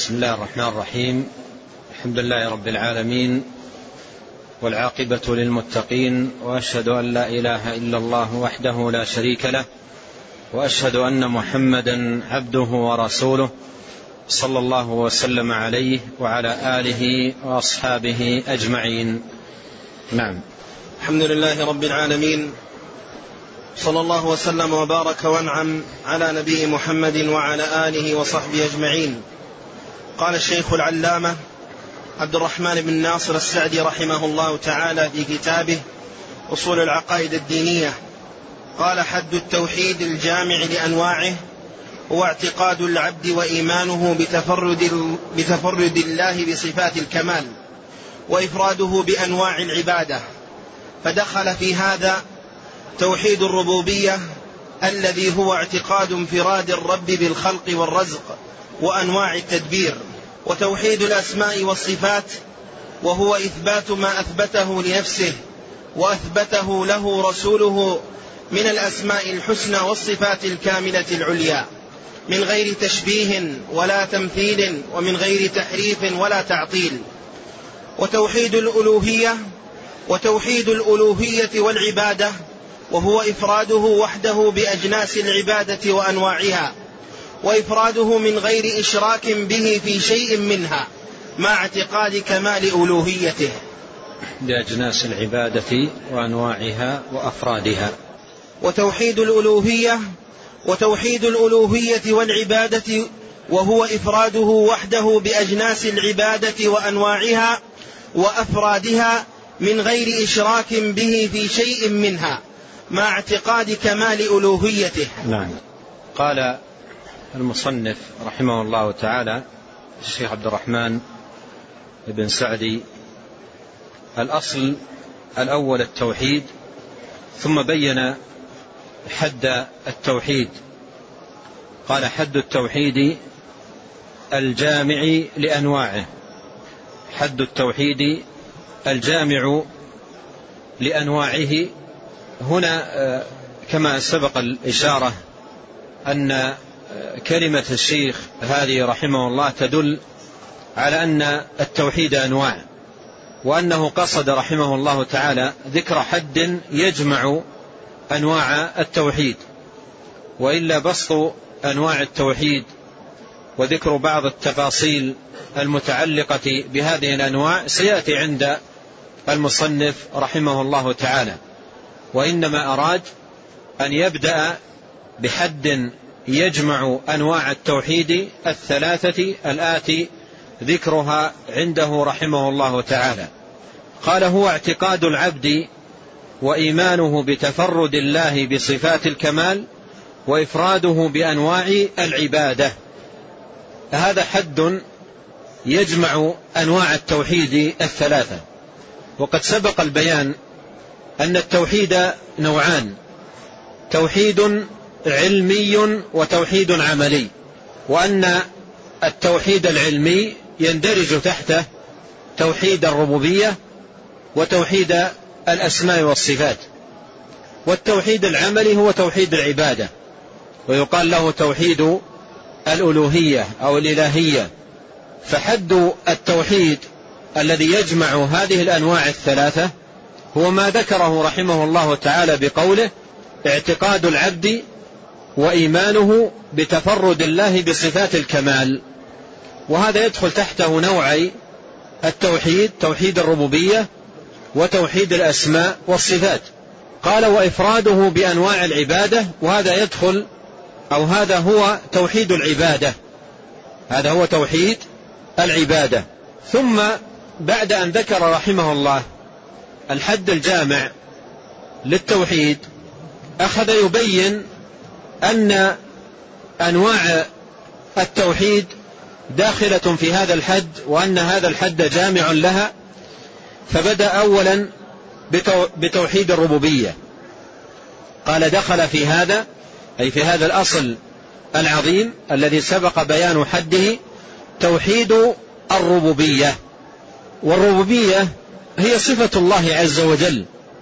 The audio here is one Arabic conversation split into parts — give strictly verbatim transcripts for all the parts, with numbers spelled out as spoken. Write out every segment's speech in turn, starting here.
بسم الله الرحمن الرحيم. الحمد لله رب العالمين، والعاقبة للمتقين، وأشهد أن لا إله إلا الله وحده لا شريك له، وأشهد أن محمدا عبده ورسوله، صلى الله وسلم عليه وعلى آله وأصحابه أجمعين. نعم. الحمد لله رب العالمين، صلى الله وسلم وبارك وانعم على نبي محمد وعلى آله وصحبه أجمعين. قال الشيخ العلامة عبد الرحمن بن ناصر السعدي رحمه الله تعالى في كتابه أصول العقائد الدينية، قال: حد التوحيد الجامع لأنواعه هو اعتقاد العبد وإيمانه بتفرد, بتفرد الله بصفات الكمال وإفراده بأنواع العبادة، فدخل في هذا توحيد الربوبية الذي هو اعتقاد انفراد الرب بالخلق والرزق وأنواع التدبير، وتوحيد الأسماء والصفات وهو إثبات ما أثبته لنفسه وأثبته له رسوله من الأسماء الحسنى والصفات الكاملة العليا، من غير تشبيه ولا تمثيل ومن غير تحريف ولا تعطيل. وتوحيد الألوهية وتوحيد الألوهية والعبادة وهو إفراده وحده بأجناس العبادة وأنواعها، وإفراده من غير إشراك به في شيء منها، مع اعتقاد كمال ألوهيته. بأجناس العبادة وأنواعها وأفرادها. وتوحيد الألوهية وتوحيد الألوهية والعبادة وهو إفراده وحده بأجناس العبادة وأنواعها وأفرادها من غير إشراك به في شيء منها، مع اعتقاد كمال ألوهيته. نعم. قال المصنف رحمه الله تعالى الشيخ عبد الرحمن بن سعدي: الأصل الأول التوحيد، ثم بين حد التوحيد. قال: حد التوحيد الجامع لأنواعه. حد التوحيد الجامع لأنواعه. هنا كما سبق الإشارة أن كلمة الشيخ هذه رحمه الله تدل على أن التوحيد أنواع، وأنه قصد رحمه الله تعالى ذكر حد يجمع أنواع التوحيد، وإلا بسط أنواع التوحيد وذكر بعض التفاصيل المتعلقة بهذه الأنواع سيأتي عند المصنف رحمه الله تعالى، وإنما أراد أن يبدأ بحد يجمع أنواع التوحيد الثلاثة الآتي ذكرها عنده رحمه الله تعالى. قال: هو اعتقاد العبد وإيمانه بتفرد الله بصفات الكمال وإفراده بأنواع العبادة. هذا حد يجمع أنواع التوحيد الثلاثة. وقد سبق البيان أن التوحيد نوعان: توحيد علمي وتوحيد عملي، وأن التوحيد العلمي يندرج تحته توحيد الربوبية وتوحيد الأسماء والصفات، والتوحيد العملي هو توحيد العبادة، ويقال له توحيد الألوهية أو الإلهية. فحد التوحيد الذي يجمع هذه الأنواع الثلاثة هو ما ذكره رحمه الله تعالى بقوله: اعتقاد العبد وإيمانه بتفرد الله بصفات الكمال. وهذا يدخل تحته نوعي التوحيد: توحيد الربوبية وتوحيد الأسماء والصفات. قال: وإفراده بأنواع العبادة، وهذا يدخل أو هذا هو توحيد العبادة، هذا هو توحيد العبادة. ثم بعد أن ذكر رحمه الله الحد الجامع للتوحيد أخذ يبين أن أنواع التوحيد داخلة في هذا الحد، وأن هذا الحد جامع لها. فبدأ أولا بتوحيد الربوبية. قال: دخل في هذا أي في هذا الأصل العظيم الذي سبق بيان حده توحيد الربوبية. والربوبية هي صفة الله عز وجل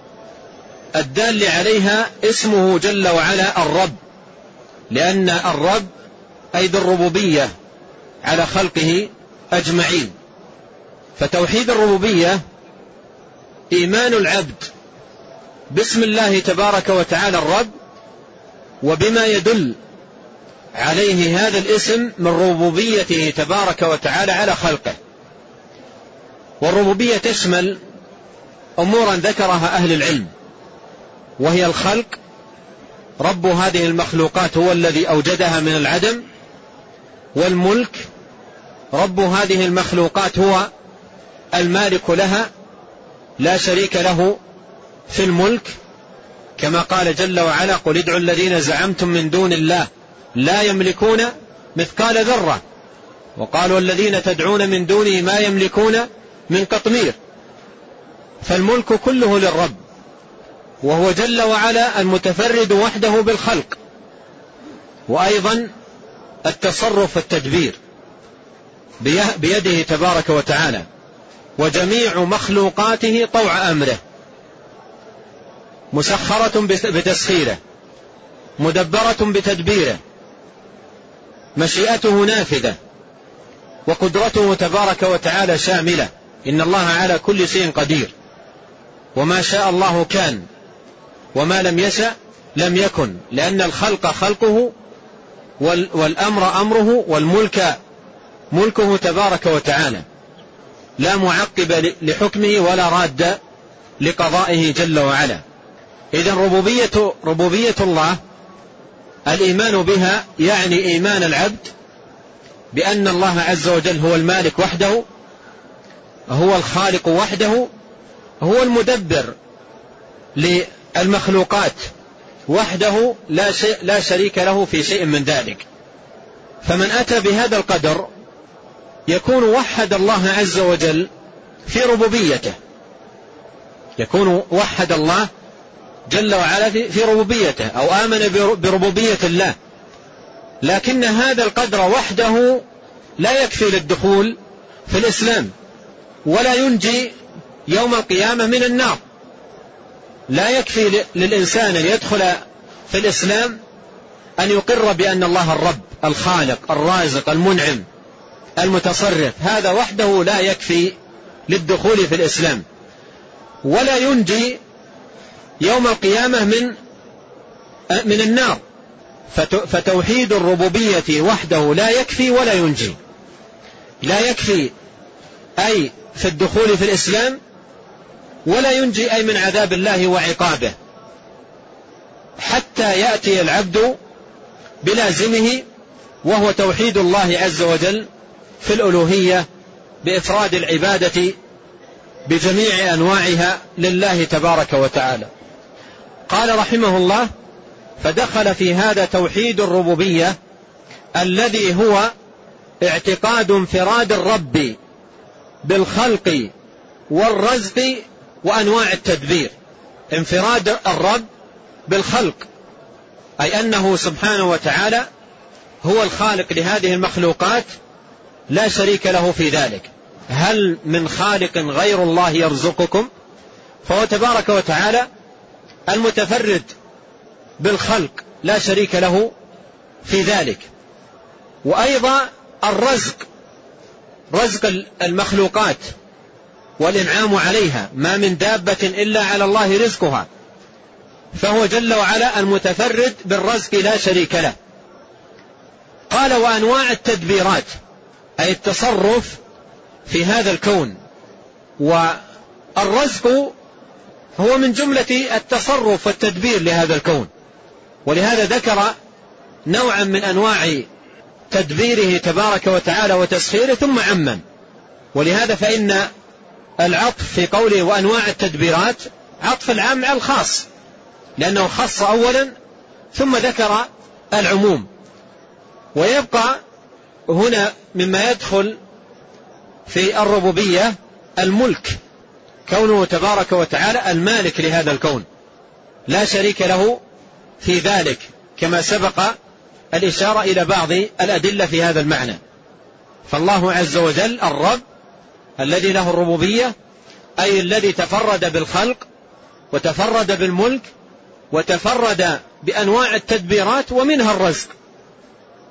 الدال عليها اسمه جل وعلا الرب، لأن الرب أي ذو الربوبية على خلقه أجمعين. فتوحيد الربوبية إيمان العبد باسم الله تبارك وتعالى الرب وبما يدل عليه هذا الاسم من ربوبيته تبارك وتعالى على خلقه. والربوبية تشمل أمورا ذكرها أهل العلم، وهي الخلق، رب هذه المخلوقات هو الذي أوجدها من العدم، والملك، رب هذه المخلوقات هو المالك لها لا شريك له في الملك، كما قال جل وعلا: قل ادعوا الذين زعمتم من دون الله لا يملكون مثقال ذرة، وقالوا الذين تدعون من دونه ما يملكون من قطمير. فالملك كله للرب، وهو جل وعلا المتفرد وحده بالخلق، وأيضا التصرف والتدبير بيده تبارك وتعالى، وجميع مخلوقاته طوع أمره، مسخرة بتسخيره، مدبرة بتدبيره، مشيئته نافذة، وقدرته تبارك وتعالى شاملة. إن الله على كل شيء قدير، وما شاء الله كان، وما لم يشأ لم يكن، لأن الخلق خلقه والأمر أمره والملك ملكه تبارك وتعالى، لا معقب لحكمه ولا راد لقضائه جل وعلا. إذن ربوبية, ربوبية الله الإيمان بها يعني إيمان العبد بأن الله عز وجل هو المالك وحده، هو الخالق وحده، هو المدبر للمخلوقات وحده، لا, شيء لا شريك له في شيء من ذلك. فمن أتى بهذا القدر يكون وحد الله عز وجل في ربوبيته، يكون وحد الله جل وعلا في ربوبيته، أو آمن بربوبية الله. لكن هذا القدر وحده لا يكفي للدخول في الإسلام، ولا ينجي يوم القيامة من النار. لا يكفي للإنسان أن يدخل في الإسلام أن يقر بأن الله الرب الخالق الرازق المنعم المتصرف، هذا وحده لا يكفي للدخول في الإسلام، ولا ينجي يوم القيامة من من النار. فتوحيد الربوبية وحده لا يكفي ولا ينجي، لا يكفي أي في الدخول في الإسلام، ولا ينجي أي من عذاب الله وعقابه، حتى يأتي العبد بلازمه، وهو توحيد الله عز وجل في الألوهية بإفراد العبادة بجميع أنواعها لله تبارك وتعالى. قال رحمه الله: فدخل في هذا توحيد الربوبية الذي هو اعتقاد انفراد الرب بالخلق والرزق وأنواع التدبير. انفراد الرب بالخلق، أي أنه سبحانه وتعالى هو الخالق لهذه المخلوقات، لا شريك له في ذلك. هل من خالق غير الله يرزقكم؟ فهو تبارك وتعالى المتفرد بالخلق، لا شريك له في ذلك. وأيضا الرزق، رزق المخلوقات والإنعام عليها، ما من دابة إلا على الله رزقها، فهو جل وعلا المتفرد بالرزق لا شريك له. قال: وأنواع التدبيرات، أي التصرف في هذا الكون. والرزق هو من جملة التصرف والتدبير لهذا الكون، ولهذا ذكر نوعا من أنواع تدبيره تبارك وتعالى وتسخيره ثم عمم. ولهذا فإن العطف في قوله وأنواع التدبيرات عطف العام على الخاص، لأنه خص أولا ثم ذكر العموم. ويبقى هنا مما يدخل في الربوبية الملك، كونه تبارك وتعالى المالك لهذا الكون، لا شريك له في ذلك، كما سبق الإشارة إلى بعض الأدلة في هذا المعنى. فالله عز وجل الرب الذي له الربوبية، أي الذي تفرد بالخلق وتفرد بالملك وتفرد بأنواع التدبيرات ومنها الرزق.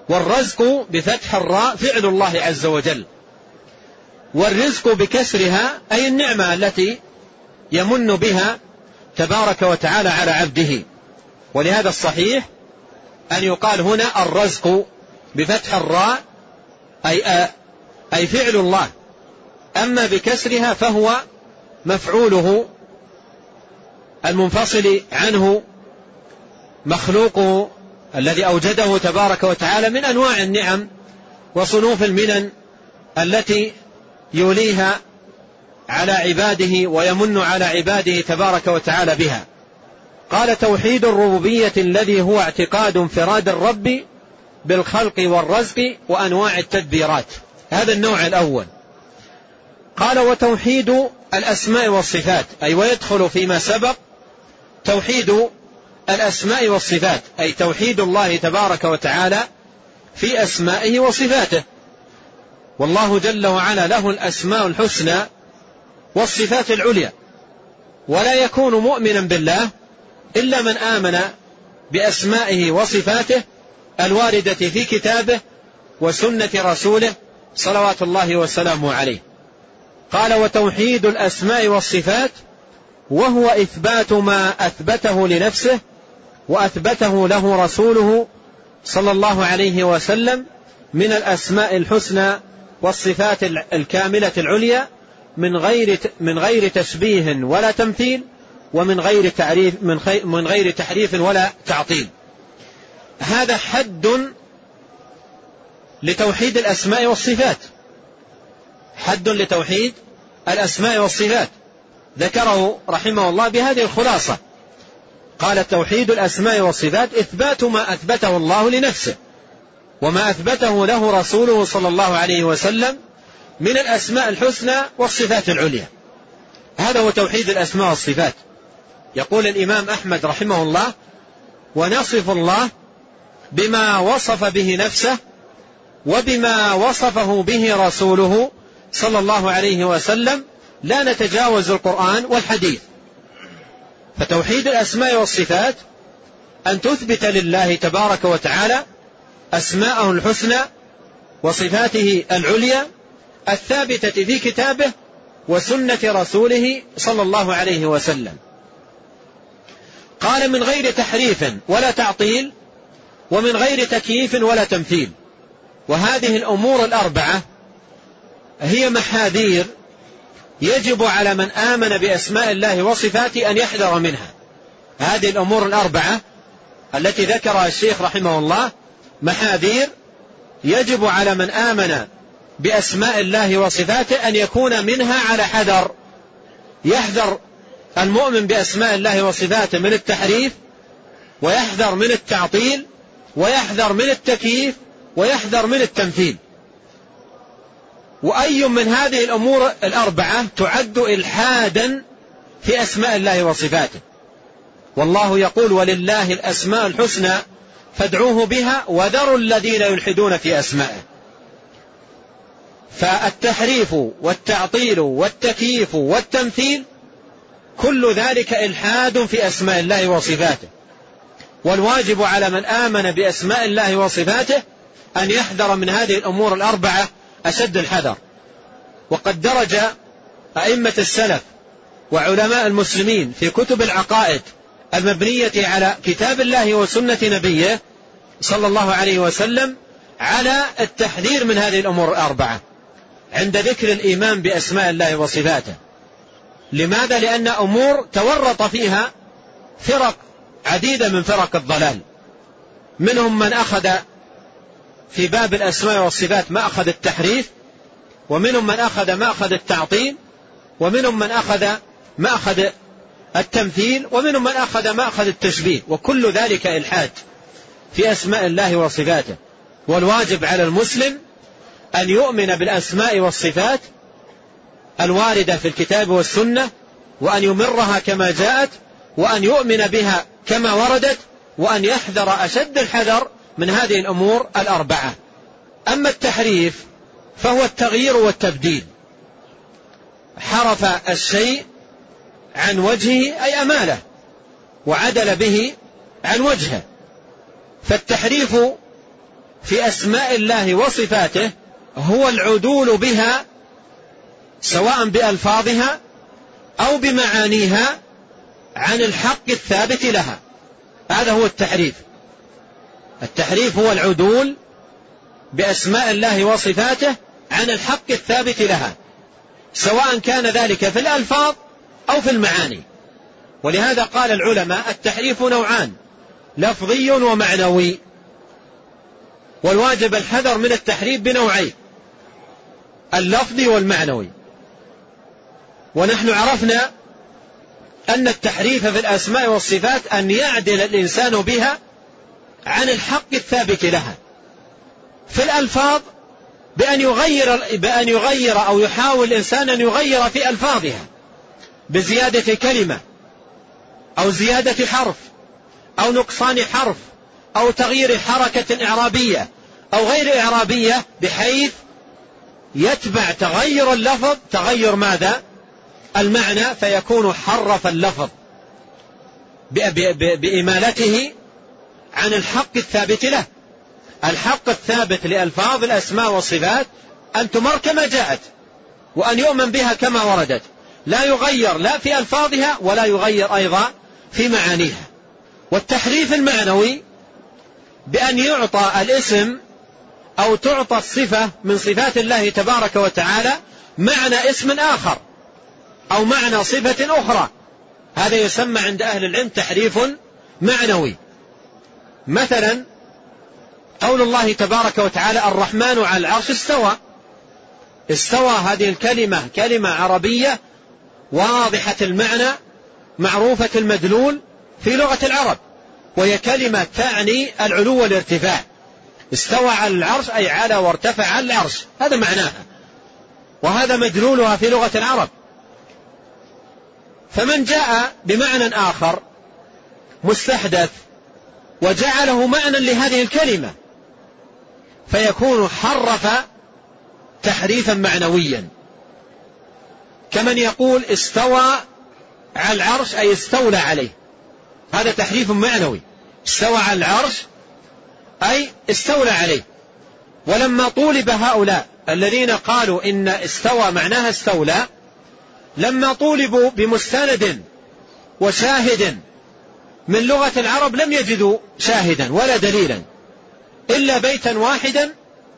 والرزق بفتح الراء فعل الله عز وجل، والرزق بكسرها أي النعمة التي يمن بها تبارك وتعالى على عبده. ولهذا الصحيح أن يقال هنا الرزق بفتح الراء أي, أي فعل الله، أما بكسرها فهو مفعوله المنفصل عنه مخلوقه الذي أوجده تبارك وتعالى من أنواع النعم وصنوف المنن التي يوليها على عباده ويمن على عباده تبارك وتعالى بها. قال: توحيد الربوبية الذي هو اعتقاد انفراد الرب بالخلق والرزق وأنواع التدبيرات. هذا النوع الأول. قال: وتوحيد الأسماء والصفات، أي ويدخل فيما سبق توحيد الأسماء والصفات، أي توحيد الله تبارك وتعالى في أسمائه وصفاته. والله جل وعلا له الأسماء الحسنى والصفات العليا، ولا يكون مؤمنا بالله إلا من آمن بأسمائه وصفاته الواردة في كتابه وسنة رسوله صلوات الله وسلامه عليه. قال: وتوحيد الأسماء والصفات وهو إثبات ما أثبته لنفسه وأثبته له رسوله صلى الله عليه وسلم من الأسماء الحسنى والصفات الكاملة العليا من غير من غير تشبيه ولا تمثيل، ومن غير تعريف من غير تحريف ولا تعطيل. هذا حد لتوحيد الأسماء والصفات، حد لتوحيد الأسماء والصفات ذكره رحمه الله بهذه الخلاصة. قال: توحيد الأسماء والصفات إثبات ما أثبته الله لنفسه وما أثبته له رسوله صلى الله عليه وسلم من الأسماء الحسنى والصفات العليا. هذا هو توحيد الأسماء والصفات. يقول الإمام أحمد رحمه الله: ونصف الله بما وصف به نفسه وبما وصفه به رسوله صلى الله عليه وسلم، لا نتجاوز القرآن والحديث. فتوحيد الأسماء والصفات أن تثبت لله تبارك وتعالى أسماءه الحسنى وصفاته العليا الثابتة في كتابه وسنة رسوله صلى الله عليه وسلم. قال: من غير تحريف ولا تعطيل، ومن غير تكييف ولا تمثيل. وهذه الأمور الأربعة هي محاذير يجب على من آمن بأسماء الله وصفاته أن يحذر منها. هذه الأمور الأربعة التي ذكرها الشيخ رحمه الله محاذير يجب على من آمن بأسماء الله وصفاته أن يكون منها على حذر. يحذر المؤمن بأسماء الله وصفاته من التحريف، ويحذر من التعطيل، ويحذر من التكييف، ويحذر من التمثيل. وأي من هذه الأمور الأربعة تعد إلحادا في أسماء الله وصفاته. والله يقول: ولله الأسماء الحسنى فادعوه بها وذروا الذين يلحدون في أسمائه. فالتحريف والتعطيل والتكييف والتمثيل كل ذلك إلحاد في أسماء الله وصفاته. والواجب على من آمن بأسماء الله وصفاته أن يحذر من هذه الأمور الأربعة أشد الحذر. وقد درج أئمة السلف وعلماء المسلمين في كتب العقائد المبنية على كتاب الله وسنة نبيه صلى الله عليه وسلم على التحذير من هذه الأمور الأربعة عند ذكر الإيمان بأسماء الله وصفاته. لماذا؟ لأن أمور تورط فيها فرق عديدة من فرق الضلال. منهم من أخذ في باب الأسماء والصفات ما أخذ التحريف، ومنهم من أخذ ما أخذ التعطيل، ومنهم من أخذ ما أخذ التمثيل، ومنهم من أخذ ما أخذ التشبيه. وكل ذلك إلحاد في أسماء الله وصفاته. والواجب على المسلم أن يؤمن بالأسماء والصفات الواردة في الكتاب والسنة، وأن يمرها كما جاءت، وأن يؤمن بها كما وردت، وأن يحذر أشد الحذر من هذه الأمور الأربعة. أما التحريف فهو التغيير والتبديل. حرف الشيء عن وجهه أي أماله، وعدل به عن وجهه. فالتحريف في أسماء الله وصفاته هو العدول بها سواء بألفاظها أو بمعانيها عن الحق الثابت لها. هذا هو التحريف. التحريف هو العدول بأسماء الله وصفاته عن الحق الثابت لها، سواء كان ذلك في الألفاظ أو في المعاني. ولهذا قال العلماء التحريف نوعان، لفظي ومعنوي، والواجب الحذر من التحريف بنوعين، اللفظي والمعنوي. ونحن عرفنا أن التحريف في الأسماء والصفات أن يعدل الإنسان بها عن الحق الثابت لها. في الألفاظ بأن يغير, بأن يغير أو يحاول الإنسان أن يغير في ألفاظها بزيادة كلمة أو زيادة حرف أو نقصان حرف أو تغيير حركة إعرابية أو غير إعرابية، بحيث يتبع تغير اللفظ تغير ماذا؟ المعنى، فيكون حرف اللفظ بإمالته عن الحق الثابت له. الحق الثابت لألفاظ الأسماء والصفات أن تمر كما جاءت وأن يؤمن بها كما وردت، لا يغير لا في ألفاظها ولا يغير أيضا في معانيها. والتحريف المعنوي بأن يعطى الاسم أو تعطى الصفة من صفات الله تبارك وتعالى معنى اسم آخر أو معنى صفة أخرى، هذا يسمى عند أهل العلم تحريف معنوي. مثلا قول الله تبارك وتعالى الرحمن على العرش استوى. استوى هذه الكلمة كلمة عربية واضحة المعنى معروفة المدلول في لغة العرب، وهي كلمة تعني العلو والارتفاع. استوى على العرش أي على وارتفع على العرش، هذا معناها، وهذا مدلولها في لغة العرب. فمن جاء بمعنى آخر مستحدث وجعله معنى لهذه الكلمة فيكون حرف تحريفا معنويا، كمن يقول استوى على العرش أي استولى عليه، هذا تحريف معنوي. استوى على العرش أي استولى عليه. ولما طولب هؤلاء الذين قالوا إن استوى معناها استولى، لما طولبوا بمستند وشاهد من لغة العرب لم يجدوا شاهدا ولا دليلا إلا بيتا واحدا،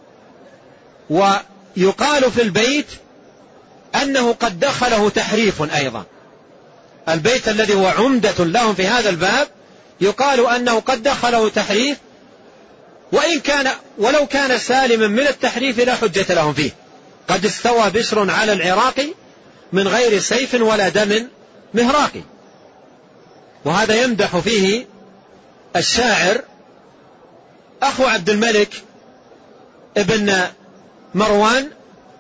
ويقال في البيت أنه قد دخله تحريف أيضا. البيت الذي هو عمدة لهم في هذا الباب يقال أنه قد دخله تحريف، وإن كان ولو كان سالما من التحريف لا حجة لهم فيه. قد استوى بشر على العراق من غير سيف ولا دم مهراق. وهذا يمدح فيه الشاعر أخو عبد الملك ابن مروان،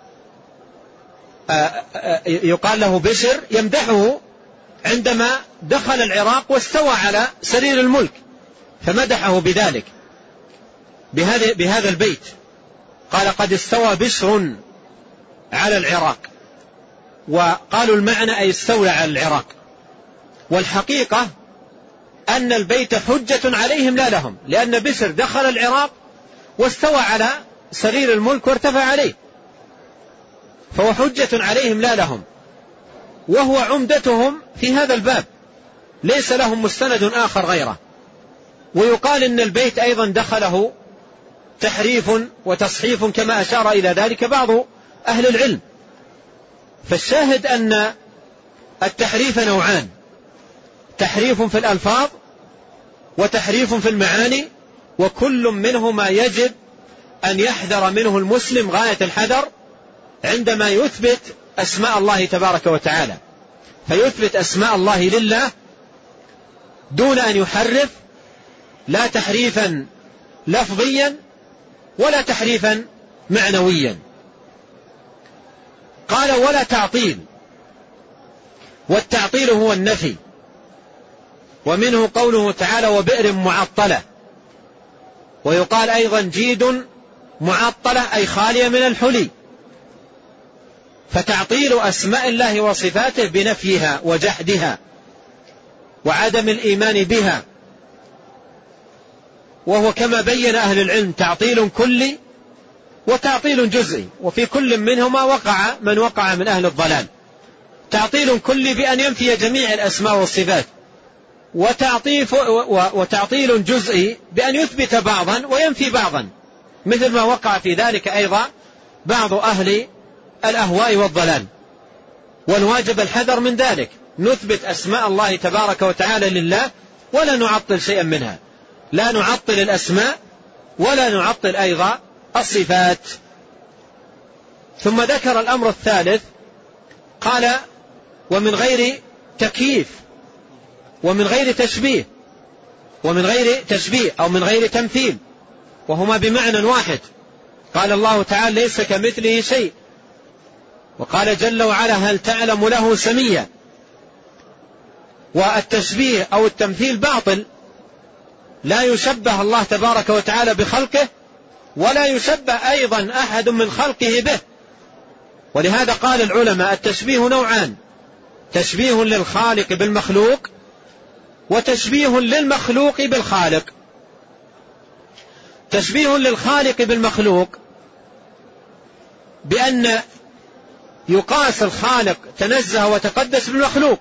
يقال له بشر، يمدحه عندما دخل العراق واستوى على سرير الملك، فمدحه بذلك بهذا, بهذا البيت، قال قد استوى بشر على العراق، وقالوا المعنى أي استولى على العراق. والحقيقة أن البيت حجة عليهم لا لهم، لأن بشر دخل العراق واستوى على سرير الملك وارتفع عليه، فهو حجة عليهم لا لهم، وهو عمدتهم في هذا الباب، ليس لهم مستند آخر غيره. ويقال إن البيت أيضا دخله تحريف وتصحيف كما أشار إلى ذلك بعض أهل العلم. فالشاهد أن التحريف نوعان، تحريف في الألفاظ وتحريف في المعاني، وكل منهما يجب أن يحذر منه المسلم غاية الحذر عندما يثبت أسماء الله تبارك وتعالى، فيثبت أسماء الله لله دون أن يحرف، لا تحريفا لفظيا ولا تحريفا معنويا. قال ولا تعطيل، والتعطيل هو النفي، ومنه قوله تعالى وبئر معطلة، ويقال أيضا جيد معطلة أي خالية من الحلي. فتعطيل أسماء الله وصفاته بنفيها وجحدها وعدم الإيمان بها وهو كما بين أهل العلم تعطيل كلي وتعطيل جزئي، وفي كل منهما وقع من وقع من أهل الضلال. تعطيل كلي بأن ينفي جميع الأسماء والصفات، وتعطيل جزئي بأن يثبت بعضا وينفي بعضا، مثل ما وقع في ذلك أيضا بعض أهل الأهواء والضلال. والواجب الحذر من ذلك، نثبت أسماء الله تبارك وتعالى لله ولا نعطل شيئا منها، لا نعطل الأسماء ولا نعطل أيضا الصفات. ثم ذكر الأمر الثالث، قال ومن غير تكييف ومن غير تشبيه، ومن غير تشبيه أو من غير تمثيل، وهما بمعنى واحد. قال الله تعالى ليس كمثله شيء، وقال جل وعلا هل تعلم له سميا. والتشبيه أو التمثيل باطل، لا يشبه الله تبارك وتعالى بخلقه ولا يشبه أيضا أحد من خلقه به. ولهذا قال العلماء التشبيه نوعان، تشبيه للخالق بالمخلوق وتشبيه للمخلوق بالخالق. تشبيه للخالق بالمخلوق بأن يقاس الخالق تنزه وتقدس بالمخلوق،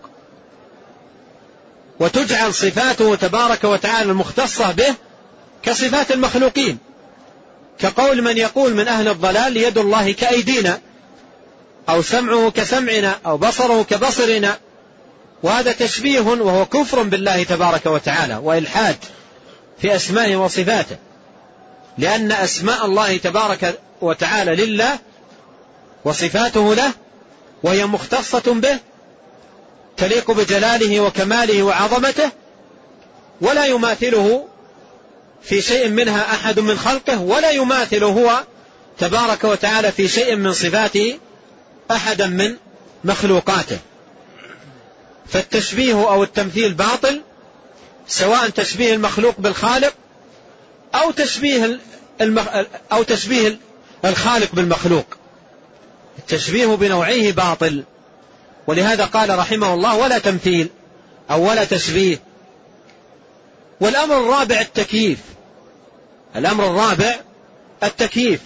وتجعل صفاته تبارك وتعالى المختصة به كصفات المخلوقين، كقول من يقول من أهل الضلال يد الله كأيدينا، أو سمعه كسمعنا، أو بصره كبصرنا، وهذا تشبيه وهو كفر بالله تبارك وتعالى وإلحاد في أسمائه وصفاته، لأن أسماء الله تبارك وتعالى لله وصفاته له وهي مختصة به تليق بجلاله وكماله وعظمته، ولا يماثله في شيء منها أحد من خلقه، ولا يماثله هو تبارك وتعالى في شيء من صفاته أحدا من مخلوقاته. فالتشبيه أو التمثيل باطل، سواء تشبيه المخلوق بالخالق أو تشبيه المخ... أو تشبيه الخالق بالمخلوق. التشبيه بنوعيه باطل، ولهذا قال رحمه الله ولا تمثيل أو ولا تشبيه. والأمر الرابع التكييف. الأمر الرابع التكييف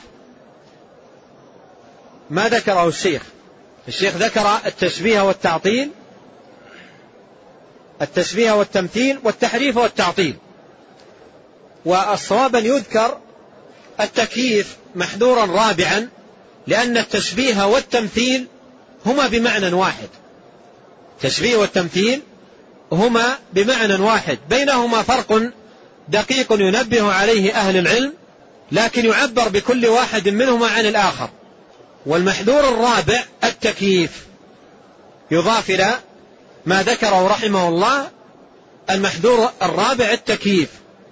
ما ذكره الشيخ. الشيخ ذكر التشبيه والتعطيل، التشبيه والتمثيل والتحريف والتعطيل، والصواب أن يذكر التكييف محذورا رابعا، لأن التشبيه والتمثيل هما بمعنى واحد. التشبيه والتمثيل هما بمعنى واحد، بينهما فرق دقيق ينبه عليه أهل العلم، لكن يعبر بكل واحد منهما عن الآخر. والمحذور الرابع التكييف، يضاف إلى ما ذكره رحمه الله المحذور الرابع التكييف.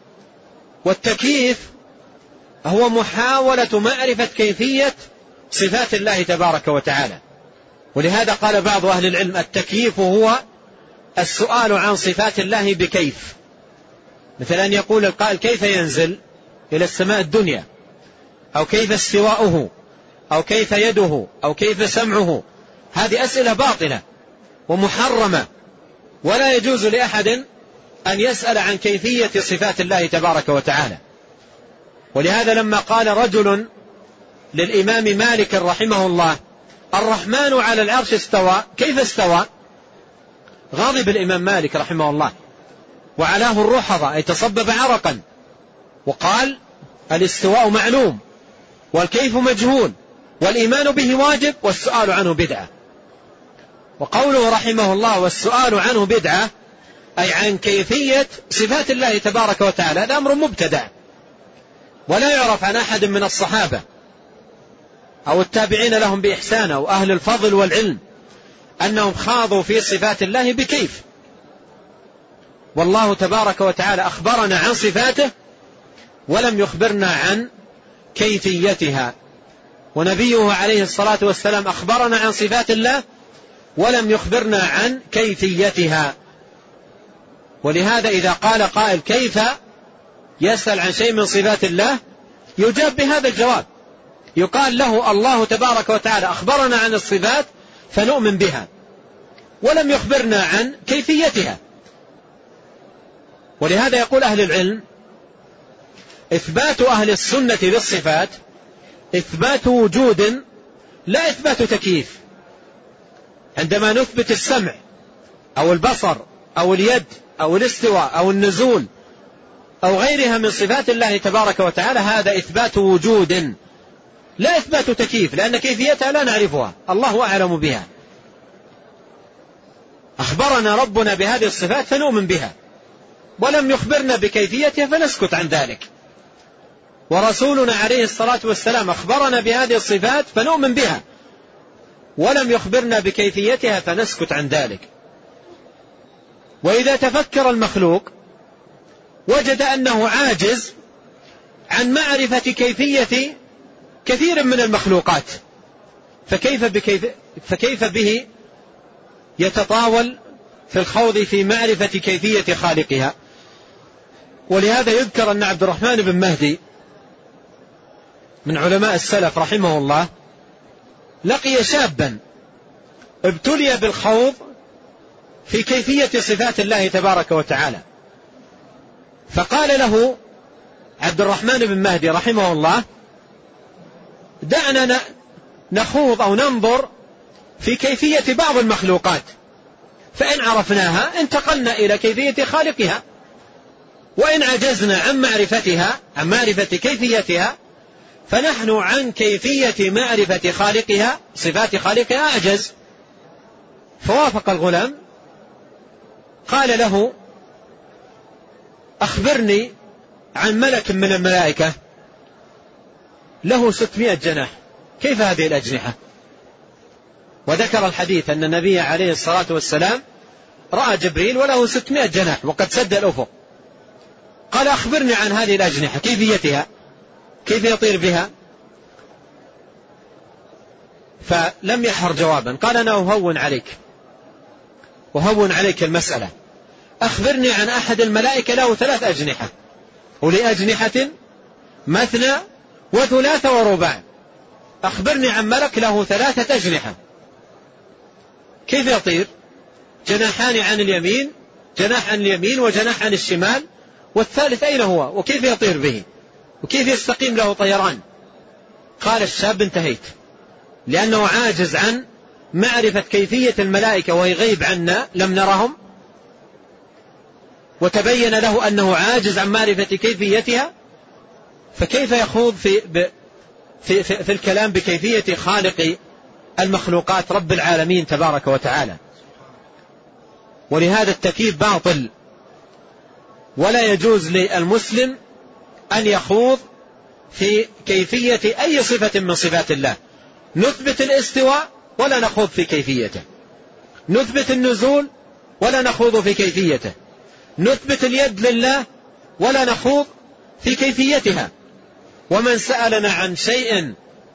والتكييف هو محاولة معرفة كيفية صفات الله تبارك وتعالى. ولهذا قال بعض أهل العلم التكييف هو السؤال عن صفات الله بكيف، مثل أن يقول القائل كيف ينزل إلى السماء الدنيا، أو كيف استواؤه، أو كيف يده، أو كيف سمعه. هذه أسئلة باطلة ومحرمة، ولا يجوز لأحد أن يسأل عن كيفية صفات الله تبارك وتعالى. ولهذا لما قال رجل للإمام مالك رحمه الله الرحمن على العرش استوى، كيف استوى؟ غضب الإمام مالك رحمه الله وعلاه الرحضة أي تصبب عرقا، وقال الاستواء معلوم والكيف مجهول والإيمان به واجب والسؤال عنه بدعة. وقوله رحمه الله والسؤال عنه بدعة أي عن كيفية صفات الله تبارك وتعالى، هذا أمر مبتدع ولا يعرف عن أحد من الصحابة أو التابعين لهم بإحسان أو أهل الفضل والعلم أنهم خاضوا في صفات الله بكيف. والله تبارك وتعالى أخبرنا عن صفاته ولم يخبرنا عن كيفيتها، ونبيه عليه الصلاة والسلام أخبرنا عن صفات الله ولم يخبرنا عن كيفيتها. ولهذا إذا قال قائل كيف يسأل عن شيء من صفات الله يجاب بهذا الجواب، يقال له الله تبارك وتعالى أخبرنا عن الصفات فنؤمن بها ولم يخبرنا عن كيفيتها. ولهذا يقول أهل العلم إثبات أهل السنة للصفات إثبات وجود لا إثبات تكييف. عندما نثبت السمع أو البصر أو اليد أو الاستواء أو النزول أو غيرها من صفات الله تبارك وتعالى هذا إثبات وجود لا إثبات تكييف، لأن كيفيتها لا نعرفها، الله أعلم بها. أخبرنا ربنا بهذه الصفات فنؤمن بها، ولم يخبرنا بكيفيتها فنسكت عن ذلك. ورسولنا عليه الصلاة والسلام أخبرنا بهذه الصفات فنؤمن بها، ولم يخبرنا بكيفيتها فنسكت عن ذلك. وإذا تفكر المخلوق وجد أنه عاجز عن معرفة كيفية كثير من المخلوقات، فكيف, بكيف فكيف به يتطاول في الخوض في معرفة كيفية خالقها؟ ولهذا يذكر أن عبد الرحمن بن مهدي من علماء السلف رحمه الله لقي شابا ابتلي بالخوض في كيفية صفات الله تبارك وتعالى، فقال له عبد الرحمن بن مهدي رحمه الله: دعنا نخوض أو ننظر في كيفية بعض المخلوقات، فإن عرفناها انتقلنا إلى كيفية خالقها، وإن عجزنا عن معرفتها عن معرفة كيفيتها فنحن عن كيفية معرفة خالقها صفات خالقها أعجز. فوافق الغلام، قال له: أخبرني عن ملك من الملائكة له ستمائة جناح، كيف هذه الأجنحة؟ وذكر الحديث أن النبي عليه الصلاة والسلام رأى جبريل وله ستمائة جناح وقد سد الأفق. قال: أخبرني عن هذه الأجنحة، كيفيتها، كيف يطير بها؟ فلم يحر جوابا، قال: أنا أهون عليك وهون عليك المسألة، أخبرني عن أحد الملائكة له ثلاث أجنحة، ولأجنحة مثنى وثلاث ورباع، أخبرني عن ملك له ثلاثة أجنحة، كيف يطير؟ جناحان عن اليمين، جناح عن اليمين وجناح عن الشمال، والثالث أين هو؟ وكيف يطير به؟ وكيف يستقيم له طيران؟ قال الشاب: انتهيت، لأنه عاجز عن معرفة كيفية الملائكة وهي غيب عنا لم نرهم، وتبين له أنه عاجز عن معرفة كيفيتها، فكيف يخوض في, في, في, في الكلام بكيفية خالق المخلوقات رب العالمين تبارك وتعالى؟ ولهذا التكييف باطل، ولا يجوز للمسلم أن يخوض في كيفية أي صفة من صفات الله. نثبت الاستواء ولا نخوض في كيفيته، نثبت النزول ولا نخوض في كيفيته، نثبت اليد لله ولا نخوض في كيفيتها. ومن سألنا عن شيء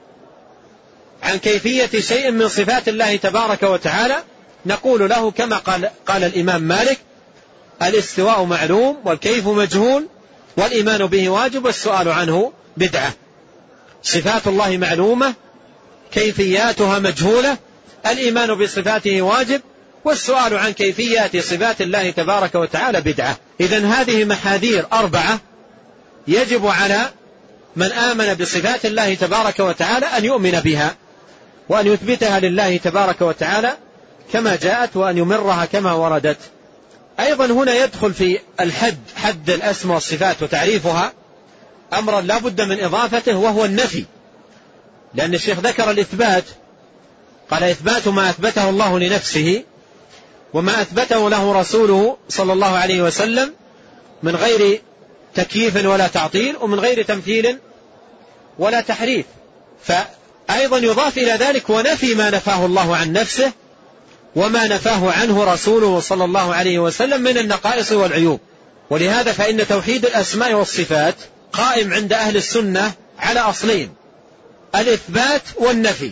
عن كيفية شيء من صفات الله تبارك وتعالى نقول له كما قال, قال الإمام مالك: الاستواء معلوم والكيف مجهول والإيمان به واجب والسؤال عنه بدعة. صفات الله معلومة، كيفياتها مجهولة، الإيمان بصفاته واجب، والسؤال عن كيفيات صفات الله تبارك وتعالى بدعة. إذن هذه محاذير أربعة يجب على من آمن بصفات الله تبارك وتعالى أن يؤمن بها وأن يثبتها لله تبارك وتعالى كما جاءت وأن يمرها كما وردت. أيضا هنا يدخل في الحد حد الأسماء والصفات وتعريفها أمرا لا بد من إضافته، وهو النفي، لأن الشيخ ذكر الإثبات، قال: إثبات ما أثبته الله لنفسه وما أثبته له رسوله صلى الله عليه وسلم من غير تكييف ولا تعطيل ومن غير تمثيل ولا تحريف. فأيضا يضاف إلى ذلك ونفي ما نفاه الله عن نفسه وما نفاه عنه رسوله صلى الله عليه وسلم من النقائص والعيوب. ولهذا فإن توحيد الأسماء والصفات قائم عند أهل السنة على أصلين: الإثبات والنفي.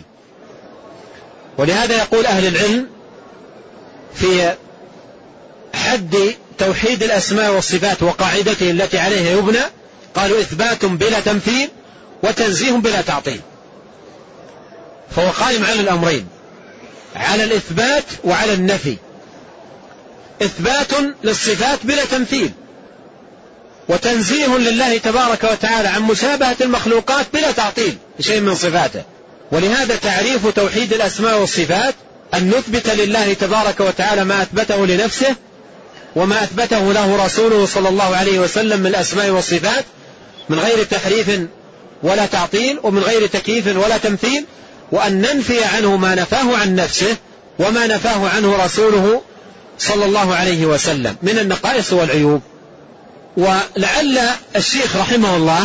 ولهذا يقول أهل العلم في حد توحيد الأسماء والصفات وقاعدته التي عليها يبنى، قالوا: إثبات بلا تمثيل وتنزيه بلا تعطيل. فهو قائم على الأمرين، على الإثبات وعلى النفي. إثبات للصفات بلا تمثيل، وتنزيه لله تبارك وتعالى عن مشابهة المخلوقات بلا تعطيل شيء من صفاته. ولهذا تعريف توحيد الأسماء والصفات أن نثبت لله تبارك وتعالى ما أثبته لنفسه وما أثبته له رسوله صلى الله عليه وسلم من الأسماء والصفات من غير تحريف ولا تعطيل ومن غير تكييف ولا تمثيل، وأن ننفي عنه ما نفاه عن نفسه وما نفاه عنه رسوله صلى الله عليه وسلم من النقائص والعيوب. ولعل الشيخ رحمه الله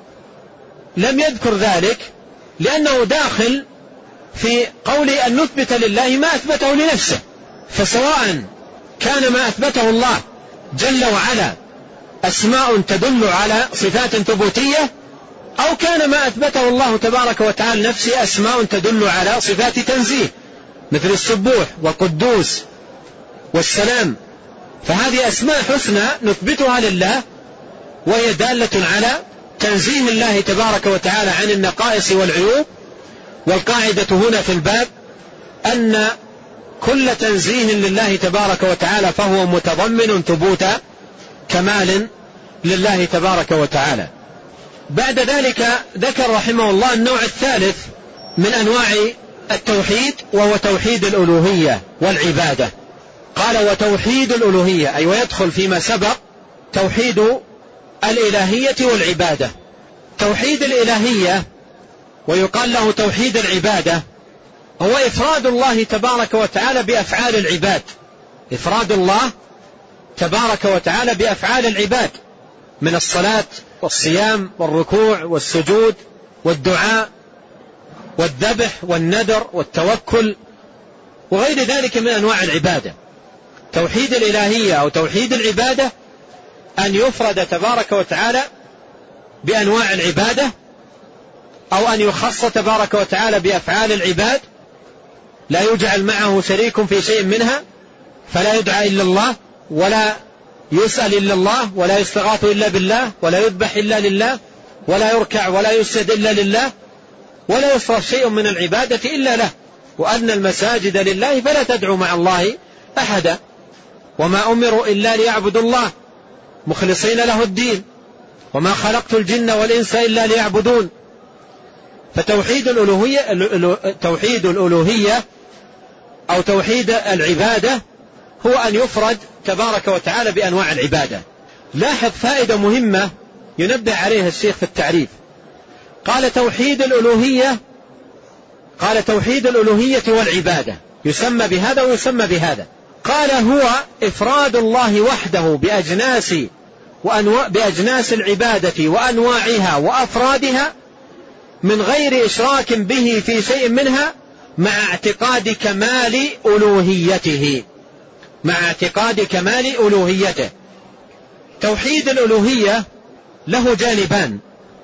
لم يذكر ذلك لأنه داخل في قول أن نثبت لله ما أثبته لنفسه، فسواء كان ما أثبته الله جل وعلا أسماء تدل على صفات ثبوتية، أو كان ما أثبته الله تبارك وتعالى نفسه أسماء تدل على صفات تنزيه مثل السبوح والقدوس والسلام، فهذه أسماء حسنى نثبتها لله وهي دالة على تنزيه الله تبارك وتعالى عن النقائص والعيوب. والقاعدة هنا في الباب أن كل تنزيه لله تبارك وتعالى فهو متضمن ثبوت كمال لله تبارك وتعالى. بعد ذلك ذكر رحمه الله النوع الثالث من أنواع التوحيد وهو توحيد الألوهية والعبادة. قال وتوحيد الألوهية أي ويدخل فيما سبق توحيد الإلهية والعبادة. توحيد الإلهية ويقال له توحيد العبادة هو إفراد الله تبارك وتعالى بأفعال العباد، إفراد الله تبارك وتعالى بأفعال العباد من الصلاة والصيام والركوع والسجود والدعاء والذبح والنذر والتوكل وغير ذلك من أنواع العبادة. توحيد الإلهية أو توحيد العبادة أن يفرد تبارك وتعالى بأنواع العبادة، أو أن يخص تبارك وتعالى بأفعال العباد لا يجعل معه شريك في شيء منها، فلا يدعى إلا الله ولا يسأل إلا الله ولا يستغاث إلا بالله ولا يذبح إلا لله ولا يركع ولا يسجد إلا لله ولا يصرف شيء من العبادة إلا له، وأن المساجد لله فلا تدعو مع الله أحدا، وما أمروا إلا ليعبدوا الله مخلصين له الدين وما خلقت الجن والإنس إلا ليعبدون. فتوحيد الألوهية توحيد الألوهية أو توحيد العبادة هو أن يفرد تبارك وتعالى بأنواع العبادة. لاحظ فائدة مهمة ينبه عليها الشيخ في التعريف. قال توحيد الألوهية قال توحيد الألوهية والعبادة يسمى بهذا ويسمى بهذا. قال هو إفراد الله وحده بأجناس وأنواع بأجناس العبادة وأنواعها وأفرادها من غير إشراك به في شيء منها مع اعتقاد كمال ألوهيته مع اعتقاد كمال ألوهيته. توحيد الألوهية له جانبان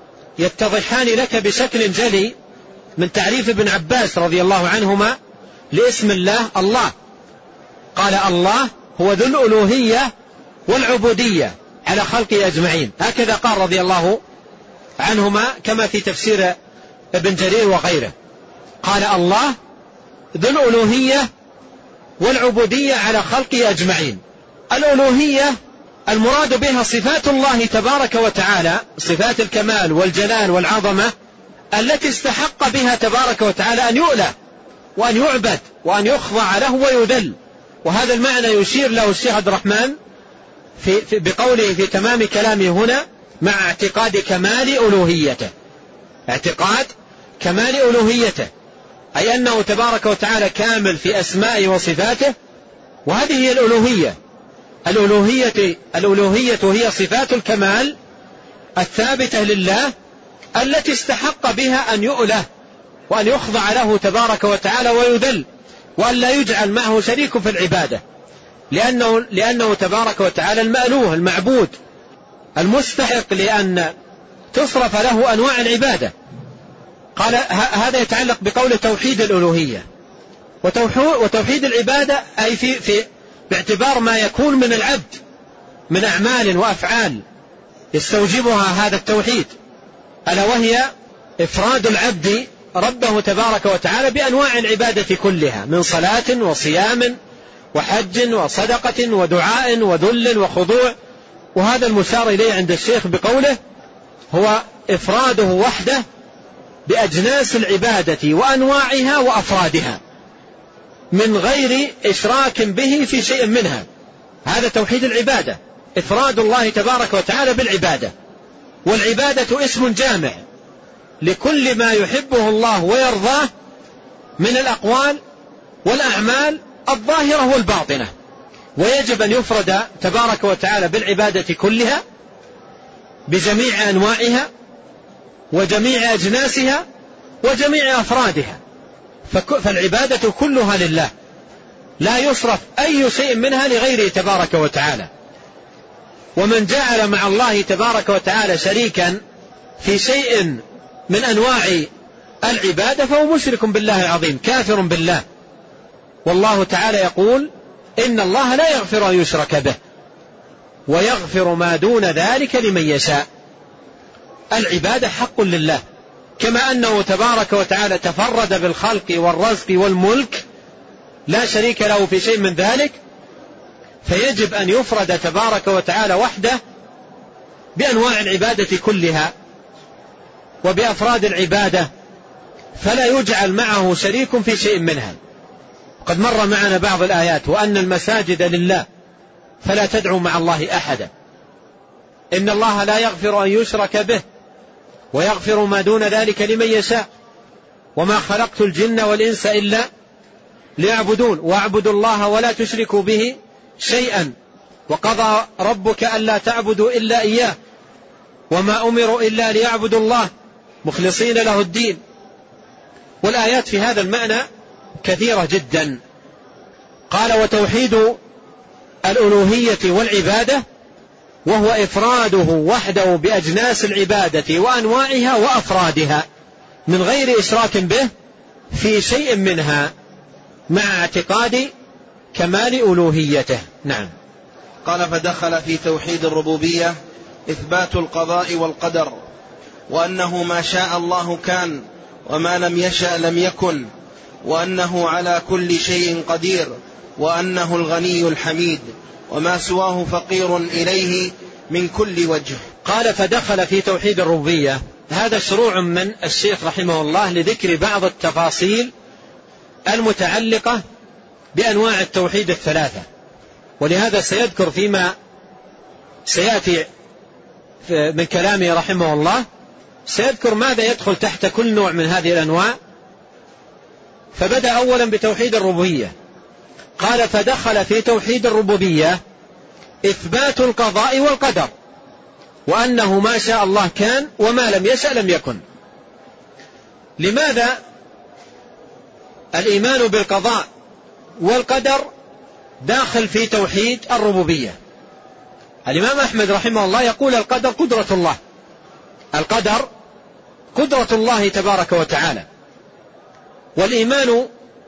يتضحان لك بشكل جلي من تعريف ابن عباس رضي الله عنهما لاسم الله الله. قال الله هو ذو الألوهية والعبودية على خلقه أجمعين، هكذا قال رضي الله عنهما كما في تفسير ابن جرير وغيره. قال الله ذو الألوهية والعبودية على خلقه أجمعين. الألوهية المراد بها صفات الله تبارك وتعالى، صفات الكمال والجلال والعظمة التي استحق بها تبارك وتعالى أن يؤله وأن يعبد وأن يخضع له ويذل. وهذا المعنى يشير له الشيخ عبد الرحمن في في بقوله في تمام كلامه هنا مع اعتقاد كمال ألوهيته. اعتقاد كمال ألوهيته أي أنه تبارك وتعالى كامل في أسمائه وصفاته، وهذه هي الألوهية. الألوهية الألوهية هي صفات الكمال الثابتة لله التي استحق بها أن يؤله وأن يخضع له تبارك وتعالى ويذل، وأن لا يجعل معه شريك في العبادة، لأنه, لأنه تبارك وتعالى المألوه المعبود المستحق لأن تصرف له أنواع العبادة. قال هذا يتعلق بقول توحيد الألوهية. وتوحيد العبادة أي في, في باعتبار ما يكون من العبد من أعمال وأفعال يستوجبها هذا التوحيد، ألا وهي إفراد العبد ربه تبارك وتعالى بأنواع العبادة كلها من صلاة وصيام وحج وصدقة ودعاء وذل وخضوع وهذا المشار إليه عند الشيخ بقوله هو إفراده وحده بأجناس العبادة وأنواعها وأفرادها من غير إشراك به في شيء منها. هذا توحيد العبادة، إفراد الله تبارك وتعالى بالعبادة. والعبادة اسم جامع لكل ما يحبه الله ويرضاه من الأقوال والأعمال الظاهرة والباطنة، ويجب أن يفرد تبارك وتعالى بالعبادة كلها بجميع أنواعها وجميع أجناسها وجميع أفرادها. فالعبادة كلها لله، لا يصرف أي شيء منها لغيره تبارك وتعالى. ومن جعل مع الله تبارك وتعالى شريكا في شيء من أنواع العبادة فهو مشرك بالله العظيم، كافر بالله. والله تعالى يقول إن الله لا يغفر أن يشرك به ويغفر ما دون ذلك لمن يشاء. العبادة حق لله، كما أنه تبارك وتعالى تفرد بالخلق والرزق والملك لا شريك له في شيء من ذلك، فيجب أن يفرد تبارك وتعالى وحده بأنواع العبادة كلها وبأفراد العبادة، فلا يجعل معه شريك في شيء منها. قد مر معنا بعض الآيات وأن المساجد لله فلا تدعوا مع الله أحدا، إن الله لا يغفر أن يشرك به ويغفر ما دون ذلك لمن يشاء، وما خلقت الجن والإنس إلا ليعبدون واعبدوا الله ولا تشركوا به شيئا وقضى ربك ألا تعبدوا إلا إياه وما أمروا إلا ليعبدوا الله مخلصين له الدين. والآيات في هذا المعنى كثيرة جدا. قال وتوحيد الألوهية والعبادة وهو إفراده وحده بأجناس العبادة وأنواعها وأفرادها من غير إشراك به في شيء منها مع اعتقاد كمال ألوهيته. نعم. قال فدخل في توحيد الربوبية إثبات القضاء والقدر، وأنه ما شاء الله كان وما لم يشأ لم يكن، وأنه على كل شيء قدير، وأنه الغني الحميد وما سواه فقير إليه من كل وجه. قال فدخل في توحيد الربوبية. هذا شروع من الشيخ رحمه الله لذكر بعض التفاصيل المتعلقة بأنواع التوحيد الثلاثة، ولهذا سيذكر فيما سيأتي من كلامه رحمه الله، سيذكر ماذا يدخل تحت كل نوع من هذه الأنواع. فبدأ أولا بتوحيد الربوبية. قال فدخل في توحيد الربوبية إثبات القضاء والقدر، وأنه ما شاء الله كان وما لم يشأ لم يكن. لماذا الإيمان بالقضاء والقدر داخل في توحيد الربوبية؟ الإمام أحمد رحمه الله يقول القدر قدرة الله، القدر قدرة الله تبارك وتعالى، والإيمان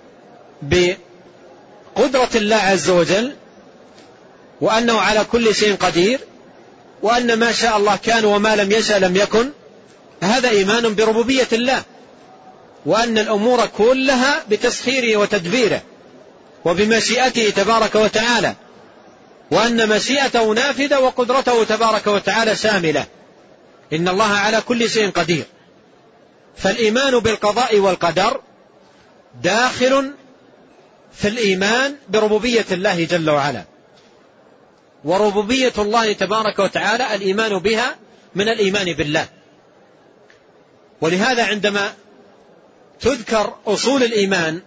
بقدرة الله عز وجل وأنه على كل شيء قدير، وأن ما شاء الله كان وما لم يشأ لم يكن، هذا إيمان بربوبية الله، وأن الأمور كلها بتسخيره وتدبيره وبمشيئته تبارك وتعالى، وأن مشيئته نافذة وقدرته تبارك وتعالى شاملة، إن الله على كل شيء قدير. فالإيمان بالقضاء والقدر داخل في الإيمان بربوبية الله جل وعلا، وربوبية الله تبارك وتعالى الإيمان بها من الإيمان بالله. ولهذا عندما تذكر أصول الإيمان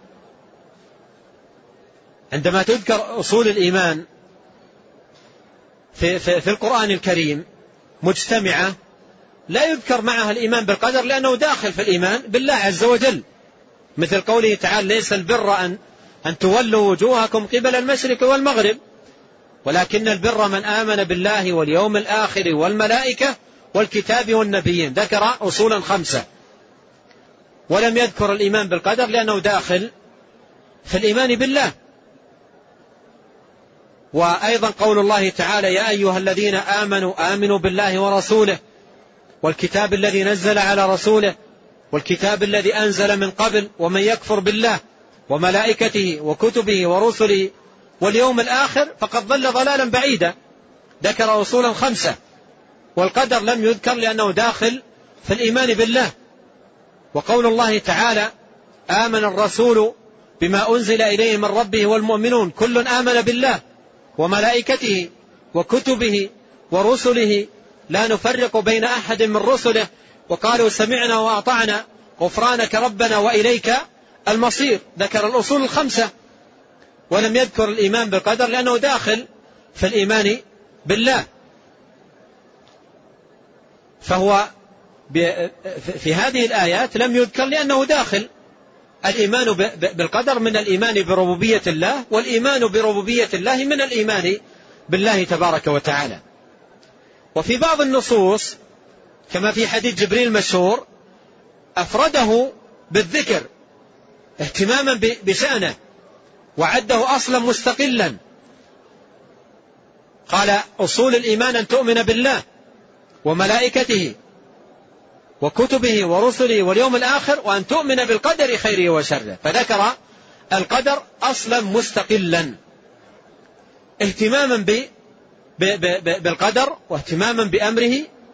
عندما تذكر أصول الإيمان في, في, في القرآن الكريم مجتمعة لا يذكر معها الإيمان بالقدر، لأنه داخل في الإيمان بالله عز وجل، مثل قوله تعالى ليس البر أن, أن تولوا وجوهكم قبل المشرق والمغرب، ولكن البر من آمن بالله واليوم الآخر والملائكة والكتاب والنبيين. ذكر أصولا خمسة ولم يذكر الإيمان بالقدر لأنه داخل في الإيمان بالله. وأيضا قول الله تعالى يا أيها الذين آمنوا آمنوا بالله ورسوله والكتاب الذي نزل على رسوله والكتاب الذي أنزل من قبل، ومن يكفر بالله وملائكته وكتبه ورسله واليوم الآخر فقد ضل ضلالا بعيدا. ذكر أصولا خمسة، والقدر لم يذكر لأنه داخل في الإيمان بالله. وقول الله تعالى: آمن الرسول بما أنزل إليه من ربه والمؤمنون كل آمن بالله وملائكته وكتبه ورسله لا نفرق بين أحد من رسله وقالوا سمعنا وأطعنا غفرانك ربنا وإليك المصير. ذكر الأصول الخمسة ولم يذكر الإيمان بالقدر لأنه داخل في الإيمان بالله. فهو في هذه الآيات لم يذكر لأنه داخل الإيمان بالقدر من الإيمان بربوبية الله، والإيمان بربوبية الله من الإيمان بالله تبارك وتعالى. وفي بعض النصوص كما في حديث جبريل المشهور أفرده بالذكر اهتماما بشأنه وعده أصلا مستقلا. قال: أصول الإيمان أن تؤمن بالله وملائكته وكتبه ورسله واليوم الآخر وأن تؤمن بالقدر خيره وشره. فذكر القدر أصلا مستقلا اهتماما بالقدر واهتماما بأمره،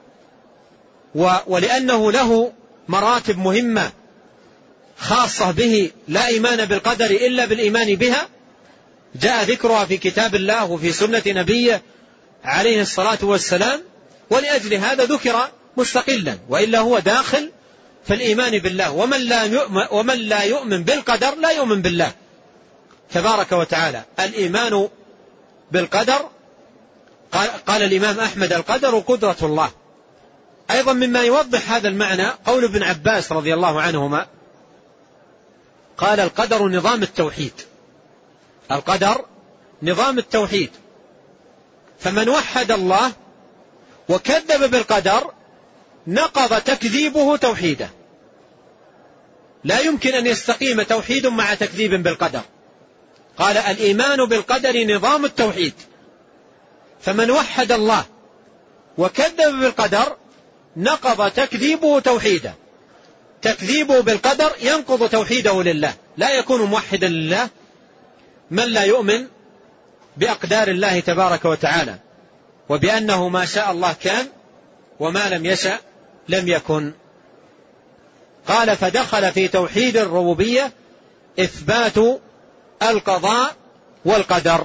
ولأنه له مراتب مهمة خاصة به لا إيمان بالقدر إلا بالإيمان بها، جاء ذكرها في كتاب الله وفي سنة نبيه عليه الصلاة والسلام، ولأجل هذا ذكر مستقلا، وإلا هو داخل في الإيمان بالله. ومن لا يؤمن, ومن لا يؤمن بالقدر لا يؤمن بالله تبارك وتعالى. الإيمان بالقدر قال, قال الإمام أحمد: القدر قدرة الله. أيضا مما يوضح هذا المعنى قول ابن عباس رضي الله عنهما قال: القدر نظام التوحيد. القدر نظام التوحيد، فمن وحد الله وكذب بالقدر نقض تكذيبه توحيده. لا يمكن أن يستقيم توحيد مع تكذيب بالقدر. قال: الإيمان بالقدر نظام التوحيد، فمن وحد الله وكذب بالقدر نقض تكذيبه توحيده. تكذيبه بالقدر ينقض توحيده لله، لا يكون موحدا لله من لا يؤمن بأقدار الله تبارك وتعالى، وبأنه ما شاء الله كان وما لم يشأ لم يكن. قال: فدخل في توحيد الربوبية إثبات القضاء والقدر،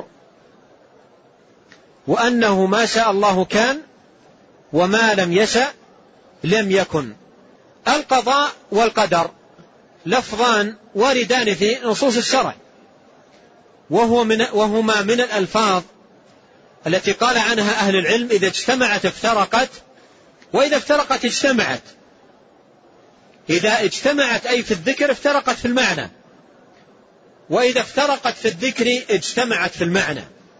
وأنه ما شاء الله كان وما لم يشأ لم يكن. القضاء والقدر لفظان واردان في نصوص الشرع، وهو من وهما من الألفاظ التي قال عنها أهل العلم: إذا اجتمعت افترقت، وإذا افترقت اجتمعت. إذا اجتمعت أي في الذكر افترقت في المعنى، وإذا افترقت في الذكر اجتمعت في المعنى.